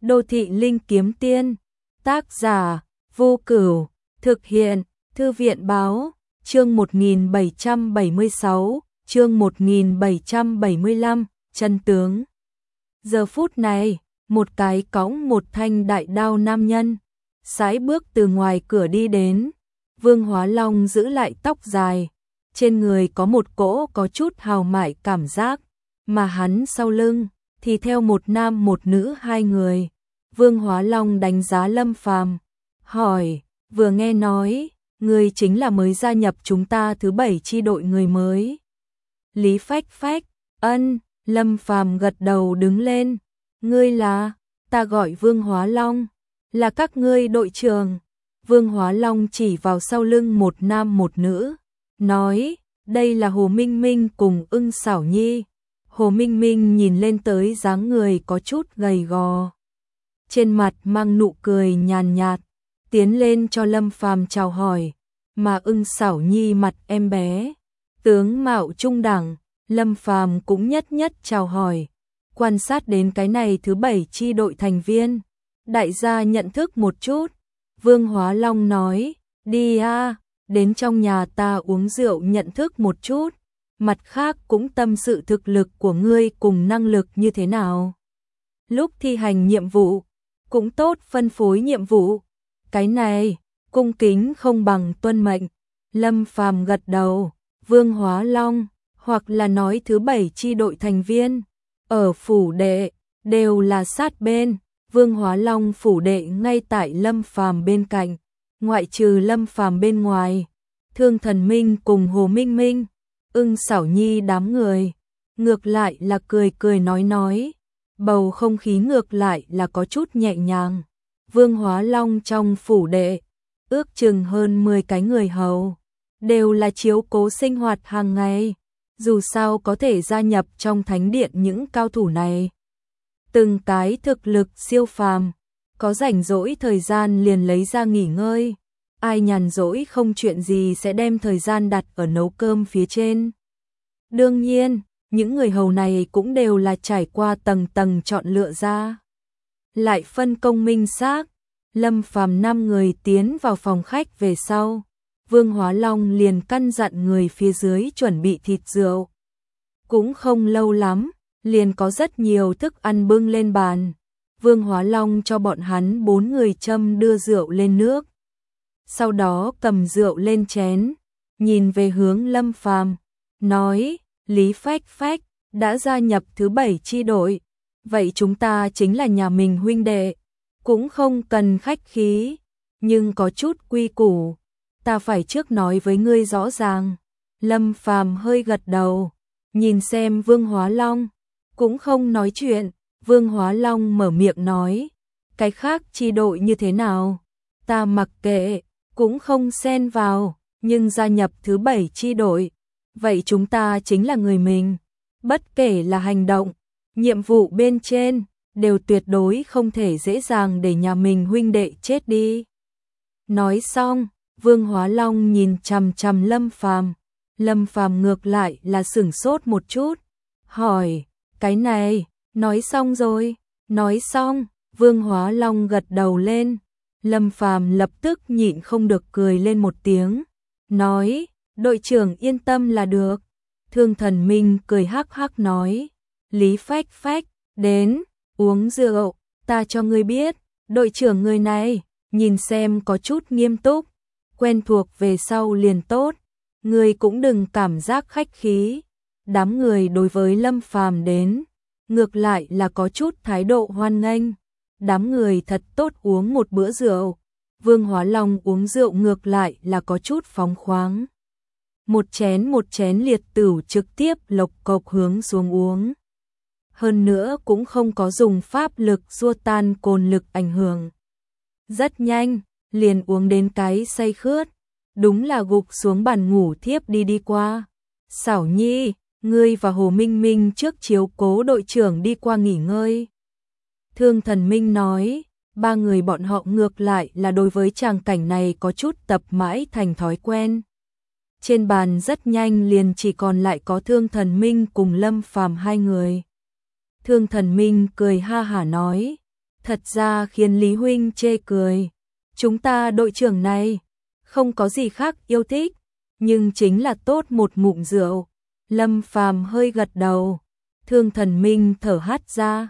Đô thị linh kiếm tiên. Tác giả Vô Cửu. Thực hiện Thư viện báo. Chương 1776, chương 1775, chân tướng. Giờ phút này, một cái cõng một thanh đại đao nam nhân, sải bước từ ngoài cửa đi đến. Vương Hóa Long giữ lại tóc dài, trên người có một cỗ có chút hào mại cảm giác, mà hắn sau lưng thì theo một nam một nữ hai người. Vương Hóa Long đánh giá Lâm Phàm, hỏi, vừa nghe nói, ngươi chính là mới gia nhập chúng ta thứ 7 chi đội người mới. Lý Phách Phách, ân, Lâm Phàm gật đầu đứng lên, ngươi là, ta gọi Vương Hóa Long, là các ngươi đội trưởng. Vương Hóa Long chỉ vào sau lưng một nam một nữ, nói, đây là Hồ Minh Minh cùng Ưng Xảo Nhi. Hồ Minh Minh nhìn lên tới dáng người có chút gầy gò, trên mặt mang nụ cười nhàn nhạt, tiến lên cho Lâm Phàm chào hỏi, mà Ưng Xảo Nhi mặt em bé, tướng mạo trung đẳng, Lâm Phàm cũng nhất nhất chào hỏi. Quan sát đến cái này thứ 7 chi đội thành viên, đại gia nhận thức một chút. Vương Hóa Long nói, đi a, đến trong nhà ta uống rượu nhận thức một chút, mặt khác cũng tâm sự thực lực của ngươi cùng năng lực như thế nào. Lúc thi hành nhiệm vụ, cũng tốt phân phối nhiệm vụ. Cái này, cung kính không bằng tuân mệnh. Lâm Phàm gật đầu. Vương Hóa Long, hoặc là nói thứ 7 chi đội thành viên, ở phủ đệ, đều là sát bên. Vương Hóa Long phủ đệ ngay tại Lâm Phàm bên cạnh, ngoại trừ Lâm Phàm bên ngoài, Thương Thần Minh cùng Hồ Minh Minh, Ưng Xảo Nhi đám người, ngược lại là cười cười nói, bầu không khí ngược lại là có chút nhẹ nhàng. Vương Hóa Long trong phủ đệ, ước chừng hơn 10 cái người hầu, đều là chiếu cố sinh hoạt hàng ngày, dù sao có thể gia nhập trong thánh điện những cao thủ này. Từng cái thực lực siêu phàm, có rảnh rỗi thời gian liền lấy ra nghỉ ngơi, ai nhàn rỗi không chuyện gì sẽ đem thời gian đặt ở nấu cơm phía trên. Đương nhiên, những người hầu này cũng đều là trải qua tầng tầng chọn lựa ra, lại phân công minh xác. Lâm Phàm 5 người tiến vào phòng khách về sau, Vương Hóa Long liền căn dặn người phía dưới chuẩn bị thịt rượu. Cũng không lâu lắm, liền có rất nhiều thức ăn bưng lên bàn. Vương Hóa Long cho bọn hắn 4 người châm đưa rượu lên nước, sau đó cầm rượu lên chén, nhìn về hướng Lâm Phàm, nói, Lý Phách Phách đã gia nhập thứ 7 chi đội, vậy chúng ta chính là nhà mình huynh đệ, cũng không cần khách khí, nhưng có chút quy củ, ta phải trước nói với ngươi rõ ràng. Lâm Phàm hơi gật đầu, nhìn xem Vương Hóa Long, cũng không nói chuyện. Vương Hóa Long mở miệng nói, cái khác chi đội như thế nào, ta mặc kệ, cũng không xen vào, nhưng gia nhập thứ 7 chi đội, vậy chúng ta chính là người mình, bất kể là hành động, nhiệm vụ bên trên, đều tuyệt đối không thể dễ dàng để nhà mình huynh đệ chết đi. Nói xong, Vương Hóa Long nhìn chằm chằm Lâm Phàm. Lâm Phàm ngược lại là sửng sốt một chút, hỏi, cái này, nói xong rồi, nói xong. Vương Hóa Long gật đầu lên. Lâm Phàm lập tức nhịn không được cười lên một tiếng, nói, đội trưởng yên tâm là được. Thương Thần Minh cười hắc hắc nói, Lý Phách Phách, đến, uống rượu, ta cho ngươi biết, đội trưởng người này, nhìn xem có chút nghiêm túc, quen thuộc về sau liền tốt, ngươi cũng đừng cảm giác khách khí. Đám người đối với Lâm Phàm đến, ngược lại là có chút thái độ hoan nghênh, đám người thật tốt uống một bữa rượu. Vương Hóa Long uống rượu ngược lại là có chút phóng khoáng, một chén liệt tửu trực tiếp lộc cộc hướng xuống uống, hơn nữa cũng không có dùng pháp lực xua tan cồn lực ảnh hưởng, rất nhanh liền uống đến cái say khướt, đúng là gục xuống bàn ngủ thiếp đi qua. Xảo Nhi, ngươi và Hồ Minh Minh trước chiếu cố đội trưởng đi qua nghỉ ngơi. Thương Thần Minh nói, 3 người bọn họ ngược lại là đối với tràng cảnh này có chút tập mãi thành thói quen. Trên bàn rất nhanh liền chỉ còn lại có Thương Thần Minh cùng Lâm Phàm 2 người. Thương Thần Minh cười ha hả nói, thật ra khiến Lý Huynh chê cười. Chúng ta đội trưởng này, không có gì khác yêu thích, nhưng chính là tốt một ngụm rượu. Lâm Phàm hơi gật đầu, Thương Thần Minh thở hắt ra,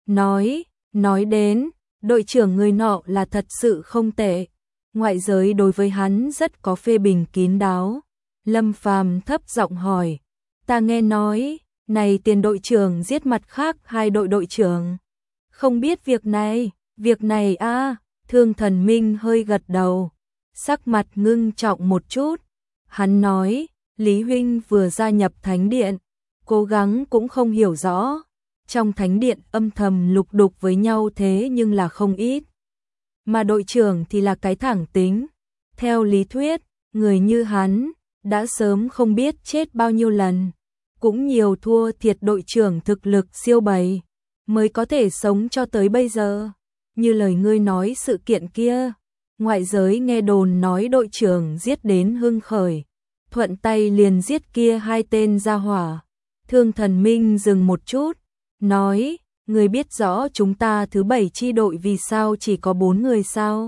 nói đến, đội trưởng người nọ là thật sự không tệ. Ngoại giới đối với hắn rất có phê bình kín đáo. Lâm Phàm thấp giọng hỏi, ta nghe nói, này Tiền đội trưởng giết mặt khác 2 đội trưởng. Không biết việc này a. Thương Thần Minh hơi gật đầu, sắc mặt ngưng trọng một chút. Hắn nói, Lý Huynh vừa gia nhập Thánh Điện, cố gắng cũng không hiểu rõ. Trong Thánh Điện âm thầm lục đục với nhau thế nhưng là không ít. Mà đội trưởng thì là cái thẳng tính. Theo lý thuyết, người như hắn, đã sớm không biết chết bao nhiêu lần. Cũng nhiều thua thiệt đội trưởng thực lực siêu bầy, mới có thể sống cho tới bây giờ. Như lời ngươi nói sự kiện kia, ngoại giới nghe đồn nói đội trưởng giết đến hưng khởi, thuận tay liền giết kia 2 tên gia hỏa. Thương Thần Minh dừng một chút, nói, ngươi biết rõ chúng ta thứ 7 chi đội vì sao chỉ có 4 người sao?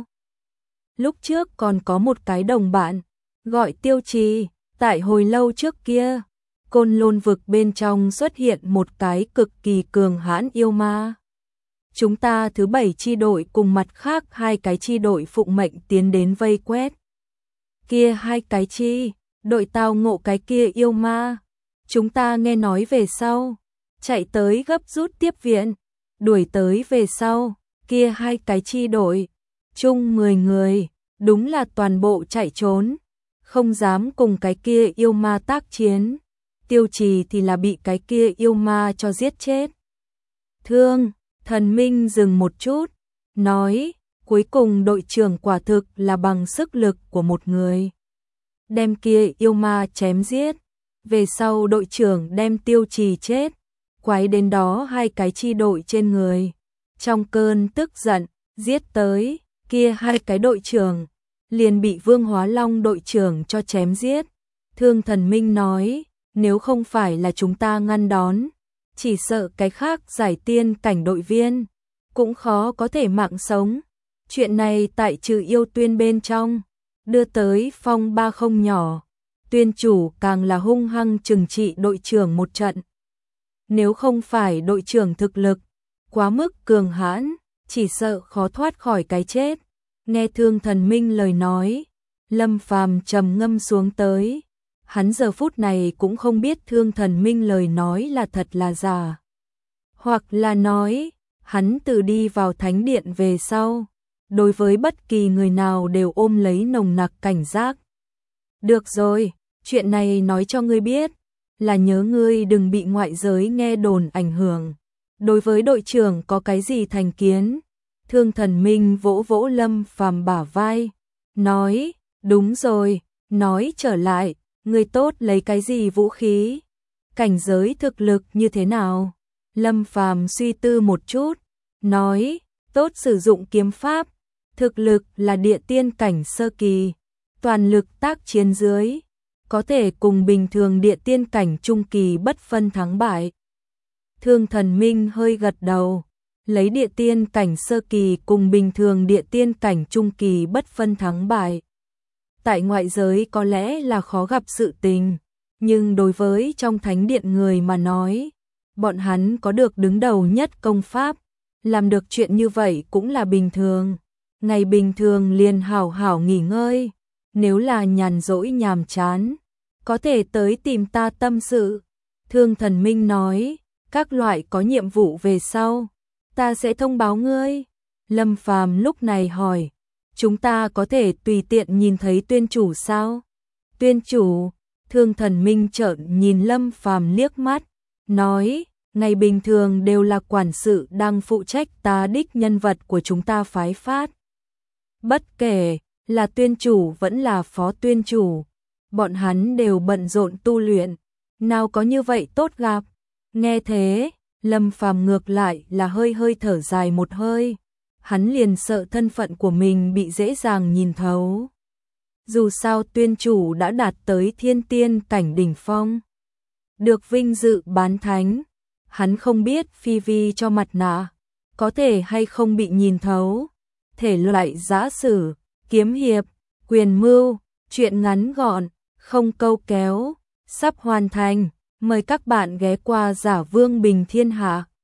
Lúc trước còn có một cái đồng bạn, gọi Tiêu Trì, tại hồi lâu trước kia, Côn Lôn vực bên trong xuất hiện một cái cực kỳ cường hãn yêu ma. Chúng ta thứ 7 chi đội cùng mặt khác 2 cái chi đội phụng mệnh tiến đến vây quét. Kia 2 cái chi đội tao ngộ cái kia yêu ma. Chúng ta nghe nói về sau, chạy tới gấp rút tiếp viện, đuổi tới về sau, kia 2 cái chi đội, chung 10 người, đúng là toàn bộ chạy trốn, không dám cùng cái kia yêu ma tác chiến. Tiêu Trì thì là bị cái kia yêu ma cho giết chết. Thương Thần Minh dừng một chút, nói, cuối cùng đội trưởng quả thực là bằng sức lực của một người đem kia yêu ma chém giết. Về sau đội trưởng đem Tiêu Trì chết, quái đến đó 2 cái chi đội trên người. Trong cơn tức giận, giết tới, kia 2 cái đội trưởng, liền bị Vương Hóa Long đội trưởng cho chém giết. Thương Thần Minh nói, nếu không phải là chúng ta ngăn đón, chỉ sợ cái khác giải tiên cảnh đội viên, cũng khó có thể mạng sống. Chuyện này tại Trừ Yêu Tuyên bên trong, đưa tới phong ba không nhỏ. Tuyên chủ càng là hung hăng trừng trị đội trưởng một trận. Nếu không phải đội trưởng thực lực quá mức cường hãn, chỉ sợ khó thoát khỏi cái chết. Nghe Thương Thần Minh lời nói, Lâm Phàm trầm ngâm xuống tới. Hắn giờ phút này cũng không biết Thương Thần Minh lời nói là thật là giả, hoặc là nói, hắn từ đi vào Thánh Điện về sau, đối với bất kỳ người nào đều ôm lấy nồng nặc cảnh giác. Được rồi, chuyện này nói cho ngươi biết, là nhớ ngươi đừng bị ngoại giới nghe đồn ảnh hưởng. Đối với đội trưởng có cái gì thành kiến? Thương Thần Minh vỗ vỗ Lâm Phàm bả vai, nói, đúng rồi, nói trở lại, ngươi tốt lấy cái gì vũ khí? Cảnh giới thực lực như thế nào? Lâm Phàm suy tư một chút, nói, tốt sử dụng kiếm pháp, thực lực là địa tiên cảnh sơ kỳ, toàn lực tác chiến dưới, có thể cùng bình thường địa tiên cảnh trung kỳ bất phân thắng bại. Thương Thần Minh hơi gật đầu, lấy địa tiên cảnh sơ kỳ cùng bình thường địa tiên cảnh trung kỳ bất phân thắng bại. Tại ngoại giới có lẽ là khó gặp sự tình, nhưng đối với trong Thánh Điện người mà nói, bọn hắn có được đứng đầu nhất công pháp, làm được chuyện như vậy cũng là bình thường. Ngày bình thường liền hảo hảo nghỉ ngơi, nếu là nhàn rỗi nhàm chán, có thể tới tìm ta tâm sự. Thương Thần Minh nói, các loại có nhiệm vụ về sau, ta sẽ thông báo ngươi. Lâm Phàm lúc này hỏi, chúng ta có thể tùy tiện nhìn thấy tuyên chủ sao? Tuyên chủ? Thương Thần Minh trợn nhìn Lâm Phàm liếc mắt, nói, ngày bình thường đều là quản sự đang phụ trách tá đích nhân vật của chúng ta phái phát. Bất kể là tuyên chủ vẫn là phó tuyên chủ, bọn hắn đều bận rộn tu luyện, nào có như vậy tốt gặp. Nghe thế, Lâm Phàm ngược lại là hơi hơi thở dài một hơi, hắn liền sợ thân phận của mình bị dễ dàng nhìn thấu. Dù sao tuyên chủ đã đạt tới thiên tiên cảnh đỉnh phong, được vinh dự bán thánh, hắn không biết Phi Vi cho mặt nạ, có thể hay không bị nhìn thấu. Thể loại giã sử, kiếm hiệp, quyền mưu, truyện ngắn gọn, không câu kéo, sắp hoàn thành. Mời các bạn ghé qua Giả Vương Bình Thiên Hạ.